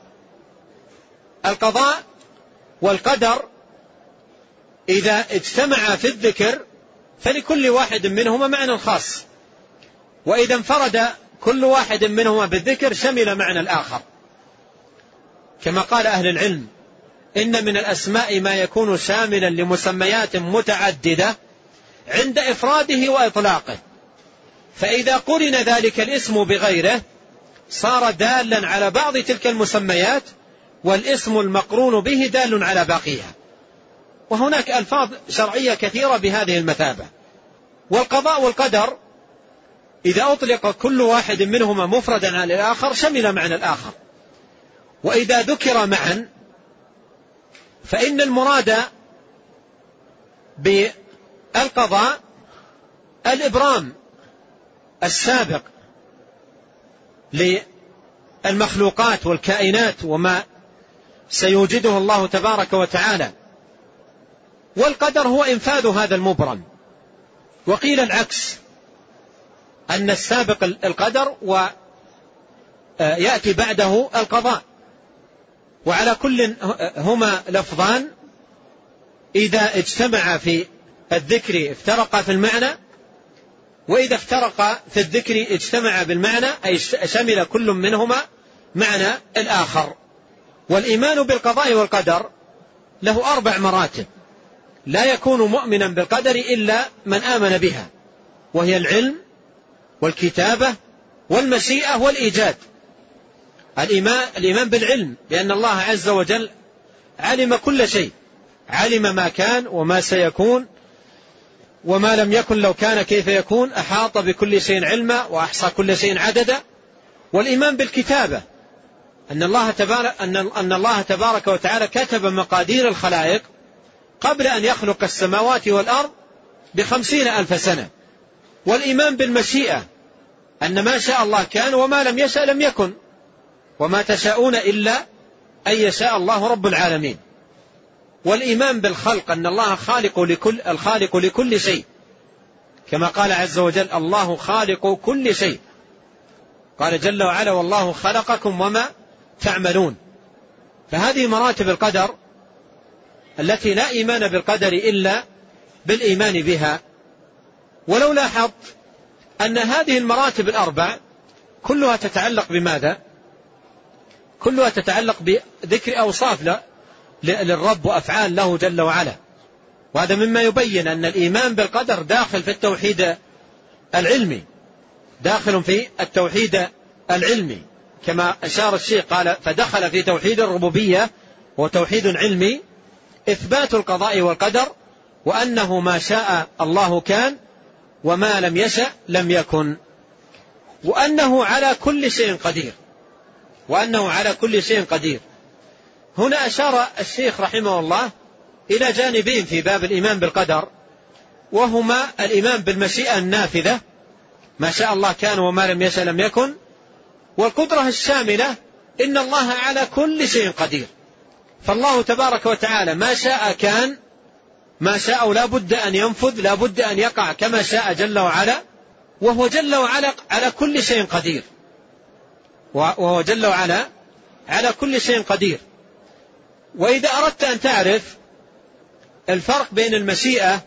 القضاء والقدر إذا اجتمع في الذكر فلكل واحد منهما معنى خاص، وإذا انفرد كل واحد منهما بالذكر شمل معنى الآخر. كما قال أهل العلم: إن من الأسماء ما يكون شاملا لمسميات متعددة عند إفراده وإطلاقه، فإذا قرن ذلك الاسم بغيره صار دالا على بعض تلك المسميات، والاسم المقرون به دال على باقيها. وهناك ألفاظ شرعية كثيرة بهذه المثابة. والقضاء والقدر إذا أطلق كل واحد منهما مفردا عن الآخر شمل معنى الآخر، وإذا ذكر معا فإن المراد بالقضاء الإبرام السابق للمخلوقات والكائنات وما سيوجده الله تبارك وتعالى، والقدر هو إنفاذ هذا المبرم. وقيل العكس، أن السابق القدر ويأتي بعده القضاء. وعلى كل هما لفظان إذا اجتمع في الذكر افترق في المعنى، وإذا افترق في الذكر اجتمع بالمعنى، أي شمل كل منهما معنى الآخر. والإيمان بالقضاء والقدر له أربع مراتب، لا يكون مؤمنا بالقدر إلا من آمن بها، وهي العلم والكتابة والمشيئة والإيجاد. الإيمان, الإيمان بالعلم، لأن الله عز وجل علم كل شيء، علم ما كان وما سيكون وما لم يكن لو كان كيف يكون، أحاط بكل شيء علما وأحصى كل شيء عددا. والإيمان بالكتابة، أن الله تبارك, أن أن الله تبارك وتعالى كتب مقادير الخلائق قبل أن يخلق السماوات والأرض بخمسين ألف سنة. والإيمان بالمشيئة، أن ما شاء الله كان وما لم يشأ لم يكن، وما تشاءون إلا أن يشاء الله رب العالمين. والإيمان بالخلق، أن الله خالق لكل الخالق لكل شيء، كما قال عز وجل الله خالق كل شيء، قال جل وعلا والله خلقكم وما تعملون. فهذه مراتب القدر التي لا إيمان بالقدر إلا بالإيمان بها. ولو لاحظت أن هذه المراتب الأربع كلها تتعلق بماذا؟ كلها تتعلق بذكر أوصاف للرب وأفعال له جل وعلا. وهذا مما يبين أن الإيمان بالقدر داخل في التوحيد العلمي، داخل في التوحيد العلمي كما أشار الشيخ، قال فدخل في توحيد الربوبية وتوحيد علمي، إثبات القضاء والقدر، وأنه ما شاء الله كان وما لم يشأ لم يكن، وأنه على كل شيء قدير، وأنه على كل شيء قدير. هنا أشار الشيخ رحمه الله إلى جانبين في باب الإيمان بالقدر، وهما الإيمان بالمشيئة النافذة، ما شاء الله كان وما لم يشأ لم يكن، والقدرة الشاملة، إن الله على كل شيء قدير. فالله تبارك وتعالى ما شاء كان، ما شاء لا بد أن ينفذ، لا بد أن يقع كما شاء جل وعلا، وهو جل وعلا على كل شيء قدير، وهو جل وعلا على كل شيء قدير. وإذا أردت أن تعرف الفرق بين المشيئة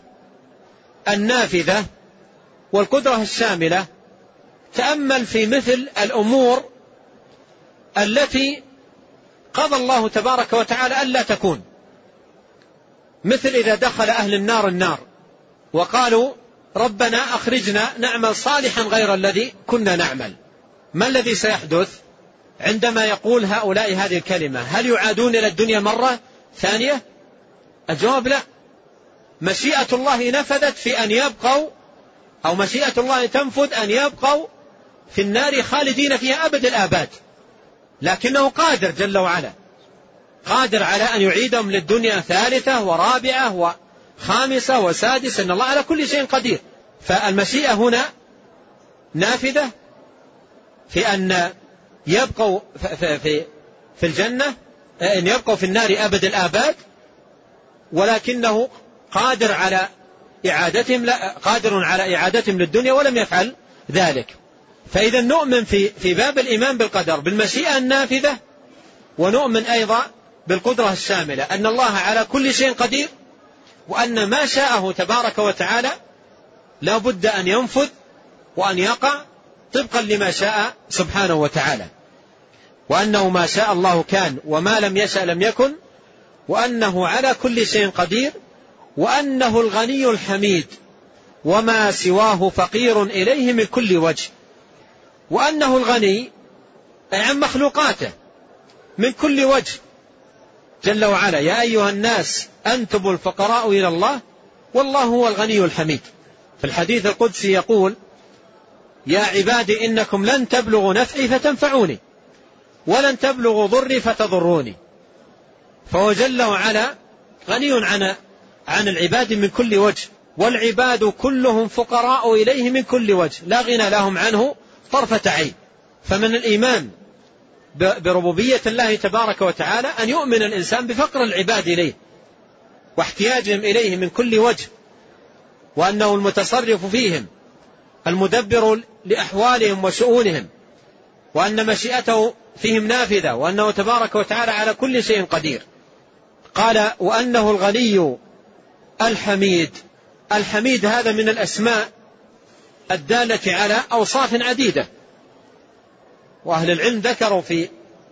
النافذة والقدرة الشاملة، تأمل في مثل الأمور التي قضى الله تبارك وتعالى ألا تكون، مثل إذا دخل أهل النار النار وقالوا ربنا أخرجنا نعمل صالحا غير الذي كنا نعمل، ما الذي سيحدث عندما يقول هؤلاء هذه الكلمة؟ هل يعادون إلى الدنيا مرة ثانية؟ الجواب لا. مشيئة الله نفذت في أن يبقوا، أو مشيئة الله تنفذ أن يبقوا في النار خالدين فيها أبد الآباد، لكنه قادر جل وعلا، قادر على أن يعيدهم للدنيا ثالثة ورابعة وخامسة وسادسة، إن الله على كل شيء قدير. فالمشيئة هنا نافذة في أن يبقوا في في الجنة، أن يبقوا في النار أبد الآباد، ولكنه قادر على إعادتهم، لا قادر على إعادتهم للدنيا ولم يفعل ذلك. فإذا نؤمن في في باب الإيمان بالقدر بالمشيئة النافذة، ونؤمن أيضا بالقدرة الشاملة، أن الله على كل شيء قدير، وأن ما شاءه تبارك وتعالى لا بد أن ينفذ وأن يقع طبقا لما شاء سبحانه وتعالى، وأنه ما شاء الله كان وما لم يشأ لم يكن، وأنه على كل شيء قدير، وأنه الغني الحميد وما سواه فقير إليه من كل وجه، وأنه الغني أي عن مخلوقاته من كل وجه جل وعلا، يا أيها الناس أنتم الفقراء إلى الله والله هو الغني الحميد. في الحديث القدسي يقول يا عبادي إنكم لن تبلغوا نفعي فتنفعوني ولن تبلغوا ضري فتضروني. فهو جل وعلا غني عن عن العباد من كل وجه، والعباد كلهم فقراء إليه من كل وجه، لا غنى لهم عنه طرفة عين. فمن الإيمان بربوبية الله تبارك وتعالى أن يؤمن الإنسان بفقر العباد إليه واحتياجهم إليه من كل وجه، وأنه المتصرف فيهم المدبر لأحوالهم وشؤونهم، وأن مشيئته فيهم نافذة، وأنه تبارك وتعالى على كل شيء قدير. قال وأنه الغني الحميد. الحميد هذا من الأسماء الدالة على أوصاف عديدة، وأهل العلم ذكروا في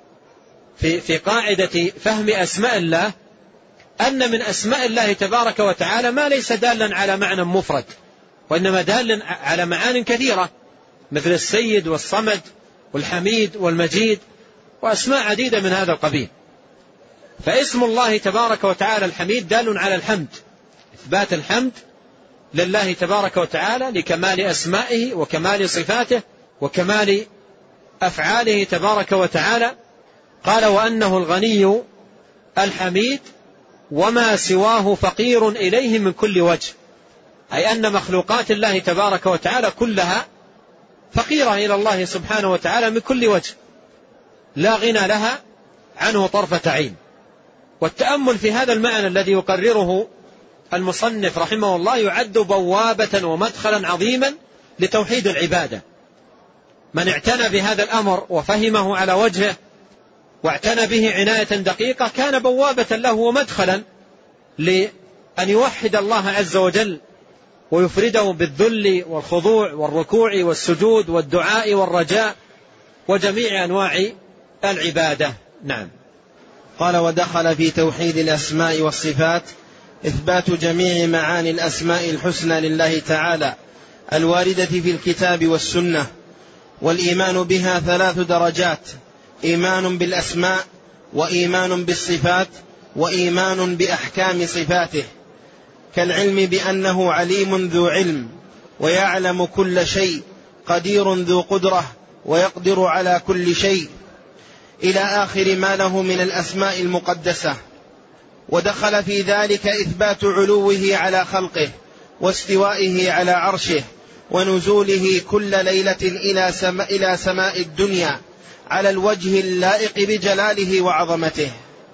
في في قاعدة فهم أسماء الله أن من أسماء الله تبارك وتعالى ما ليس دالا على معنى مفرد، وإنما دالا على معان كثيرة، مثل السيد والصمد والحميد والمجيد، وأسماء عديدة من هذا القبيل. فاسم الله تبارك وتعالى الحميد دال على الحمد، إثبات الحمد لله تبارك وتعالى لكمال أسمائه وكمال صفاته وكمال أفعاله تبارك وتعالى. قال وأنه الغني الحميد وما سواه فقير إليه من كل وجه، أي أن مخلوقات الله تبارك وتعالى كلها فقيرة إلى الله سبحانه وتعالى من كل وجه، لا غنى لها عنه طرفة عين. والتأمل في هذا المعنى الذي يقرره المصنف رحمه الله يعد بوابة ومدخلا عظيما لتوحيد العبادة. من اعتنى بهذا الأمر وفهمه على وجهه واعتنى به عناية دقيقة كان بوابة له ومدخلا لأن يوحد الله عز وجل ويفرده بالذل والخضوع والركوع والسجود والدعاء والرجاء وجميع أنواع العبادة. نعم. قال ودخل في توحيد الأسماء والصفات إثبات جميع معاني الأسماء الحسنى لله تعالى الواردة في الكتاب والسنة، والإيمان بها ثلاث درجات: إيمان بالأسماء، وإيمان بالصفات، وإيمان بأحكام صفاته، كالعلم بأنه عليم ذو علم ويعلم كل شيء، قدير ذو قدرة ويقدر على كل شيء، إلى آخر ما له من الأسماء المقدسة. ودخل في ذلك إثبات علوه على خلقه واستوائه على عرشه ونزوله كل ليلة إلى سماء, إلى سماء الدنيا على الوجه اللائق بجلاله وعظمته.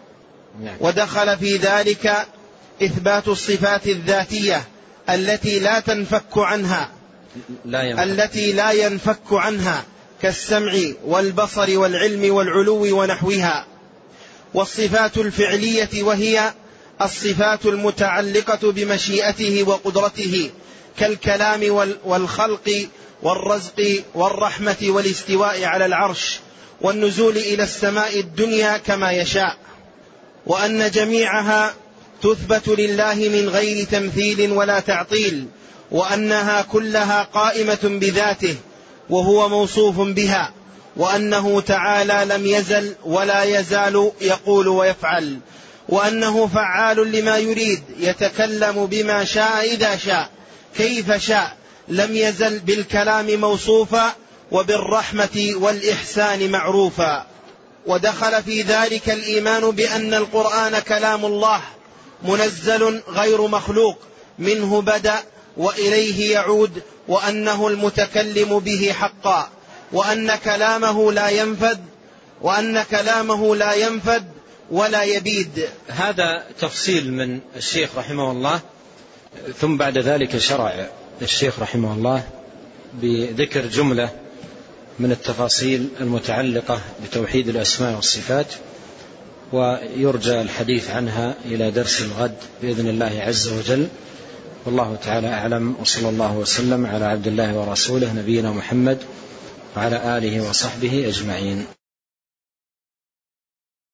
ودخل في ذلك إثبات الصفات الذاتية التي لا تنفك عنها لا ينفك. التي لا ينفك عنها كالسمع والبصر والعلم والعلو ونحوها. والصفات الفعلية وهي الصفات المتعلقة بمشيئته وقدرته كالكلام والخلق والرزق والرحمة والاستواء على العرش والنزول إلى السماء الدنيا كما يشاء. وأن جميعها تثبت لله من غير تمثيل ولا تعطيل، وأنها كلها قائمة بذاته وهو موصوف بها، وأنه تعالى لم يزل ولا يزال يقول ويفعل، وأنه فعال لما يريد يتكلم بما شاء إذا شاء كيف شاء، لم يزل بالكلام موصوفا وبالرحمة والإحسان معروفا. ودخل في ذلك الإيمان بأن القرآن كلام الله منزل غير مخلوق، منه بدأ وإليه يعود، وأنه المتكلم به حقا، وأن كلامه لا ينفد وأن كلامه لا ينفد ولا يبيد. هذا تفصيل من الشيخ رحمه الله. ثم بعد ذلك شرع الشيخ رحمه الله بذكر جملة من التفاصيل المتعلقة بتوحيد الأسماء والصفات، ويرجى الحديث عنها إلى درس الغد بإذن الله عز وجل. والله تعالى أعلم، وصلى الله وسلم على عبد الله ورسوله نبينا محمد وعلى آله وصحبه أجمعين.